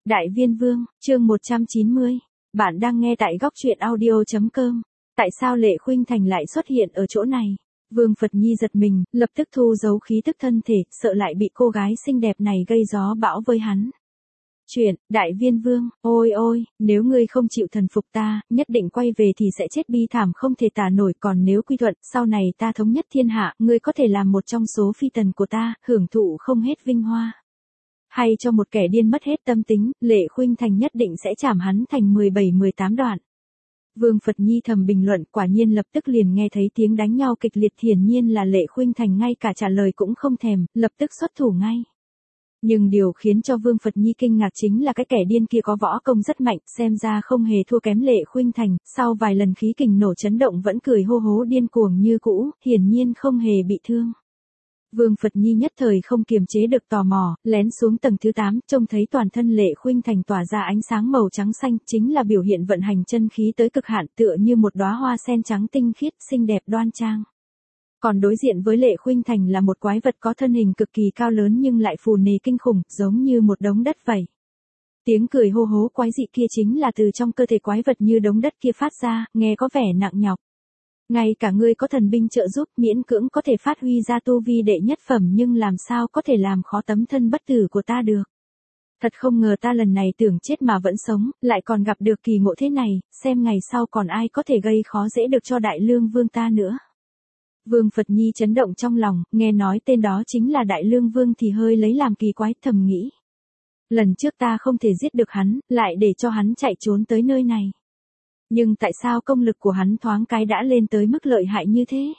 Đại Viên Vương, chương 190. Bạn đang nghe tại góc truyện audio.com. Tại sao Lệ Khuynh Thành lại xuất hiện ở chỗ này? Vương Phật Nhi giật mình, lập tức thu giấu khí tức thân thể, sợ lại bị cô gái xinh đẹp này gây gió bão với hắn. Chuyện, Đại Viên Vương, ôi ôi, nếu ngươi không chịu thần phục ta, nhất định quay về thì sẽ chết bi thảm không thể tả nổi, còn nếu quy thuận, sau này ta thống nhất thiên hạ, ngươi có thể làm một trong số phi tần của ta, hưởng thụ không hết vinh hoa. Hay cho một kẻ điên mất hết tâm tính, Lệ Khuynh Thành nhất định sẽ chảm hắn thành 17-18 đoạn. Vương Phật Nhi thầm bình luận, quả nhiên lập tức liền nghe thấy tiếng đánh nhau kịch liệt, hiển nhiên là Lệ Khuynh Thành ngay cả trả lời cũng không thèm, lập tức xuất thủ ngay. Nhưng điều khiến cho Vương Phật Nhi kinh ngạc chính là cái kẻ điên kia có võ công rất mạnh, xem ra không hề thua kém Lệ Khuynh Thành, sau vài lần khí kình nổ chấn động vẫn cười hô hố điên cuồng như cũ, hiển nhiên không hề bị thương. Vương Phật Nhi nhất thời không kiềm chế được tò mò, lén xuống tầng thứ 8, trông thấy toàn thân Lệ Khuynh Thành tỏa ra ánh sáng màu trắng xanh, chính là biểu hiện vận hành chân khí tới cực hạn, tựa như một đóa hoa sen trắng tinh khiết, xinh đẹp đoan trang. Còn đối diện với Lệ Khuynh Thành là một quái vật có thân hình cực kỳ cao lớn nhưng lại phù nề kinh khủng, giống như một đống đất vậy. Tiếng cười hô hố quái dị kia chính là từ trong cơ thể quái vật như đống đất kia phát ra, nghe có vẻ nặng nhọc. Ngay cả ngươi có thần binh trợ giúp, miễn cưỡng có thể phát huy ra tu vi đệ nhất phẩm, nhưng làm sao có thể làm khó tấm thân bất tử của ta được. Thật không ngờ ta lần này tưởng chết mà vẫn sống, lại còn gặp được kỳ ngộ thế này, xem ngày sau còn ai có thể gây khó dễ được cho Đại Lương Vương ta nữa. Vương Phật Nhi chấn động trong lòng, nghe nói tên đó chính là Đại Lương Vương thì hơi lấy làm kỳ quái, thầm nghĩ. Lần trước ta không thể giết được hắn, lại để cho hắn chạy trốn tới nơi này. Nhưng tại sao công lực của hắn thoáng cái đã lên tới mức lợi hại như thế?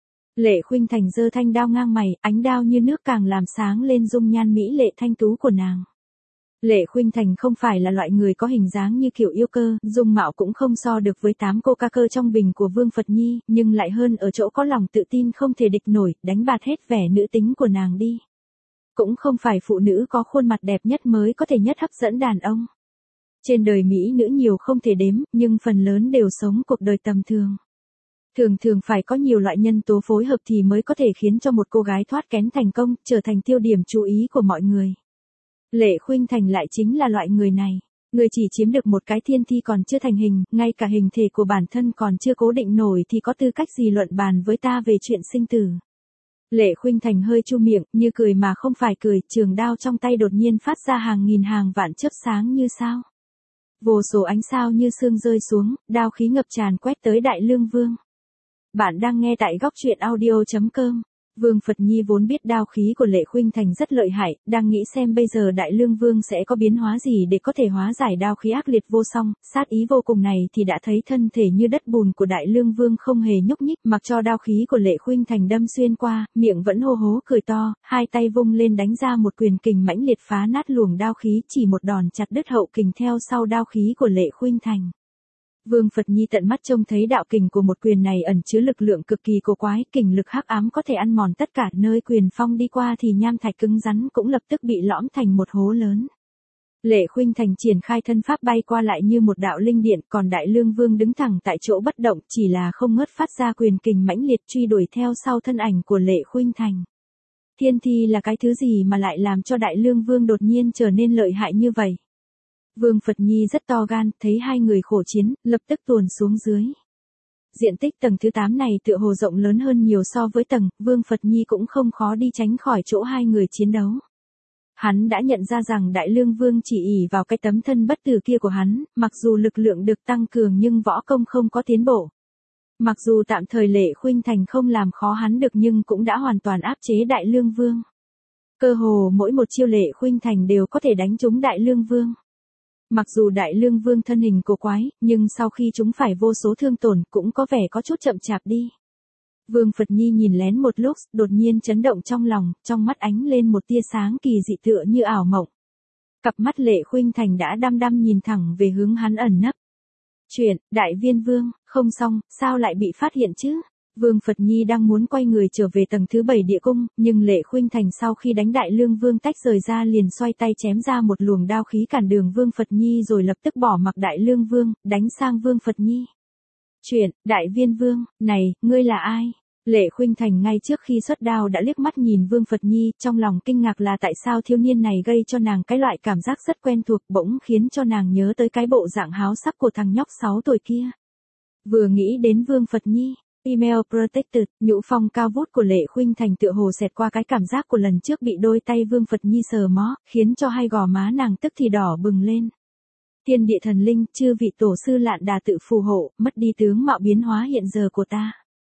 Lệ Khuynh Thành giơ thanh đao ngang mày, ánh đao như nước càng làm sáng lên dung nhan mỹ lệ thanh tú của nàng. Lệ Khuynh Thành không phải là loại người có hình dáng như kiểu yêu cơ, dung mạo cũng không so được với 8 cô ca cơ trong bình của Vương Phật Nhi, nhưng lại hơn ở chỗ có lòng tự tin không thể địch nổi, đánh bạt hết vẻ nữ tính của nàng đi. Cũng không phải phụ nữ có khuôn mặt đẹp nhất mới có thể nhất hấp dẫn đàn ông. Trên đời mỹ nữ nhiều không thể đếm, nhưng phần lớn đều sống cuộc đời tầm thường. Thường thường phải có nhiều loại nhân tố phối hợp thì mới có thể khiến cho một cô gái thoát kén thành công, trở thành tiêu điểm chú ý của mọi người. Lệ Khuynh Thành lại chính là loại người này. Người chỉ chiếm được một cái thiên thi còn chưa thành hình, ngay cả hình thể của bản thân còn chưa cố định nổi thì có tư cách gì luận bàn với ta về chuyện sinh tử. Lệ Khuynh Thành hơi chu miệng, như cười mà không phải cười, trường đao trong tay đột nhiên phát ra hàng nghìn hàng vạn chớp sáng như sao. Vô số ánh sao như sương rơi xuống, đao khí ngập tràn quét tới Đại Lương Vương. Bạn đang nghe tại góc truyện audio.com. Vương Phật Nhi vốn biết đao khí của Lệ Khuynh Thành rất lợi hại, đang nghĩ xem bây giờ Đại Lương Vương sẽ có biến hóa gì để có thể hóa giải đao khí ác liệt vô song, sát ý vô cùng này, thì đã thấy thân thể như đất bùn của Đại Lương Vương không hề nhúc nhích, mặc cho đao khí của Lệ Khuynh Thành đâm xuyên qua, miệng vẫn hô hố cười to, hai tay vung lên đánh ra một quyền kình mãnh liệt phá nát luồng đao khí, chỉ một đòn chặt đứt hậu kình theo sau đao khí của Lệ Khuynh Thành. Vương Phật Nhi tận mắt trông thấy đạo kình của một quyền này ẩn chứa lực lượng cực kỳ cổ quái, kình lực hắc ám có thể ăn mòn tất cả, nơi quyền phong đi qua thì nham thạch cứng rắn cũng lập tức bị lõm thành một hố lớn. Lệ Khuynh Thành triển khai thân pháp bay qua lại như một đạo linh điện, còn Đại Lương Vương đứng thẳng tại chỗ bất động, chỉ là không ngớt phát ra quyền kình mãnh liệt truy đuổi theo sau thân ảnh của Lệ Khuynh Thành. Thiên thi là cái thứ gì mà lại làm cho Đại Lương Vương đột nhiên trở nên lợi hại như vậy? Vương Phật Nhi rất to gan, thấy hai người khổ chiến, lập tức tuồn xuống dưới. Diện tích tầng thứ 8 này tựa hồ rộng lớn hơn nhiều so với tầng, Vương Phật Nhi cũng không khó đi tránh khỏi chỗ hai người chiến đấu. Hắn đã nhận ra rằng Đại Lương Vương chỉ ỷ vào cái tấm thân bất tử kia của hắn, mặc dù lực lượng được tăng cường nhưng võ công không có tiến bộ. Mặc dù tạm thời Lệ Khuynh Thành không làm khó hắn được nhưng cũng đã hoàn toàn áp chế Đại Lương Vương. Cơ hồ mỗi một chiêu Lệ Khuynh Thành đều có thể đánh trúng Đại Lương Vương. Mặc dù Đại Lương Vương thân hình cổ quái, nhưng sau khi chúng phải vô số thương tổn cũng có vẻ có chút chậm chạp đi. Vương Phật Nhi nhìn lén một lúc, đột nhiên chấn động trong lòng, trong mắt ánh lên một tia sáng kỳ dị tựa như ảo mộng. Cặp mắt Lệ Khuynh Thành đã đăm đăm nhìn thẳng về hướng hắn ẩn nấp. Chuyện, Đại Viên Vương, không xong, sao lại bị phát hiện chứ? Vương Phật Nhi đang muốn quay người trở về tầng thứ 7 địa cung, nhưng Lệ Khuynh Thành sau khi đánh Đại Lương Vương tách rời ra liền xoay tay chém ra một luồng đao khí cản đường Vương Phật Nhi rồi lập tức bỏ mặc Đại Lương Vương, đánh sang Vương Phật Nhi. Chuyện, Đại Viên Vương, này, ngươi là ai? Lệ Khuynh Thành ngay trước khi xuất đao đã liếc mắt nhìn Vương Phật Nhi, trong lòng kinh ngạc là tại sao thiếu niên này gây cho nàng cái loại cảm giác rất quen thuộc, bỗng khiến cho nàng nhớ tới cái bộ dạng háo sắc của thằng nhóc 6 tuổi kia. Vừa nghĩ đến Vương Phật Nhi, email protected, nhũ phong cao vút của Lệ Khuynh Thành tựa hồ xẹt qua cái cảm giác của lần trước bị đôi tay Vương Phật Nhi sờ mó, khiến cho hai gò má nàng tức thì đỏ bừng lên. Thiên địa thần linh, chư vị tổ sư Lạn Đà tự phù hộ, mất đi tướng mạo biến hóa hiện giờ của ta.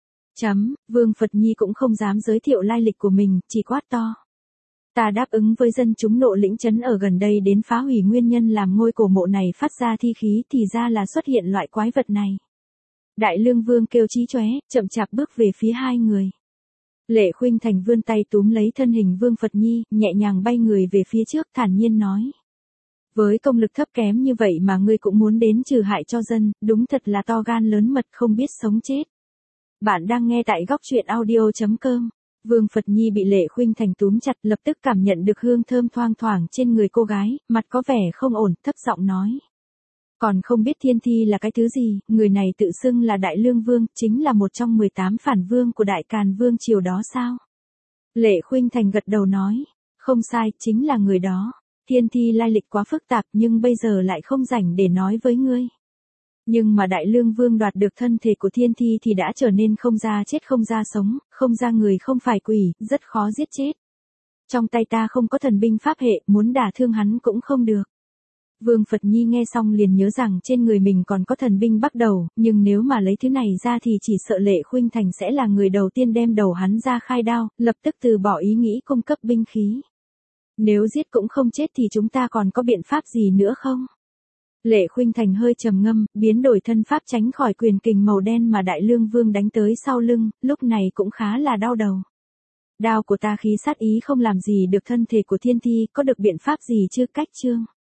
Vương Phật Nhi cũng không dám giới thiệu lai lịch của mình, chỉ quát to. Ta đáp ứng với dân chúng Nộ Lĩnh trấn ở gần đây đến phá hủy nguyên nhân làm ngôi cổ mộ này phát ra thi khí, thì ra là xuất hiện loại quái vật này. Đại Lương Vương kêu chí chóe, chậm chạp bước về phía hai người. Lệ Khuynh Thành vươn tay túm lấy thân hình Vương Phật Nhi, nhẹ nhàng bay người về phía trước, thản nhiên nói. Với công lực thấp kém như vậy mà ngươi cũng muốn đến trừ hại cho dân, đúng thật là to gan lớn mật không biết sống chết. Bạn đang nghe tại góc truyện audio.com. Vương Phật Nhi bị Lệ Khuynh Thành túm chặt, lập tức cảm nhận được hương thơm thoang thoảng trên người cô gái, mặt có vẻ không ổn, thấp giọng nói. Còn không biết Thiên Thi là cái thứ gì, người này tự xưng là Đại Lương Vương, chính là một trong 18 phản vương của Đại Càn Vương triều đó sao? Lệ Khuynh Thành gật đầu nói. Không sai, chính là người đó. Thiên Thi lai lịch quá phức tạp nhưng bây giờ lại không rảnh để nói với ngươi. Nhưng mà Đại Lương Vương đoạt được thân thể của Thiên Thi thì đã trở nên không ra chết không ra sống, không ra người không phải quỷ, rất khó giết chết. Trong tay ta không có thần binh pháp hệ, muốn đả thương hắn cũng không được. Vương Phật Nhi nghe xong liền nhớ rằng trên người mình còn có thần binh bắt đầu, nhưng nếu mà lấy thứ này ra thì chỉ sợ Lệ Khuynh Thành sẽ là người đầu tiên đem đầu hắn ra khai đao, lập tức từ bỏ ý nghĩ cung cấp binh khí. Nếu giết cũng không chết thì chúng ta còn có biện pháp gì nữa không? Lệ Khuynh Thành hơi trầm ngâm, biến đổi thân pháp tránh khỏi quyền kình màu đen mà Đại Lương Vương đánh tới sau lưng, lúc này cũng khá là đau đầu. Đao của ta khí sát ý không làm gì được thân thể của Thiên Thi, có được biện pháp gì chưa? Cách chương.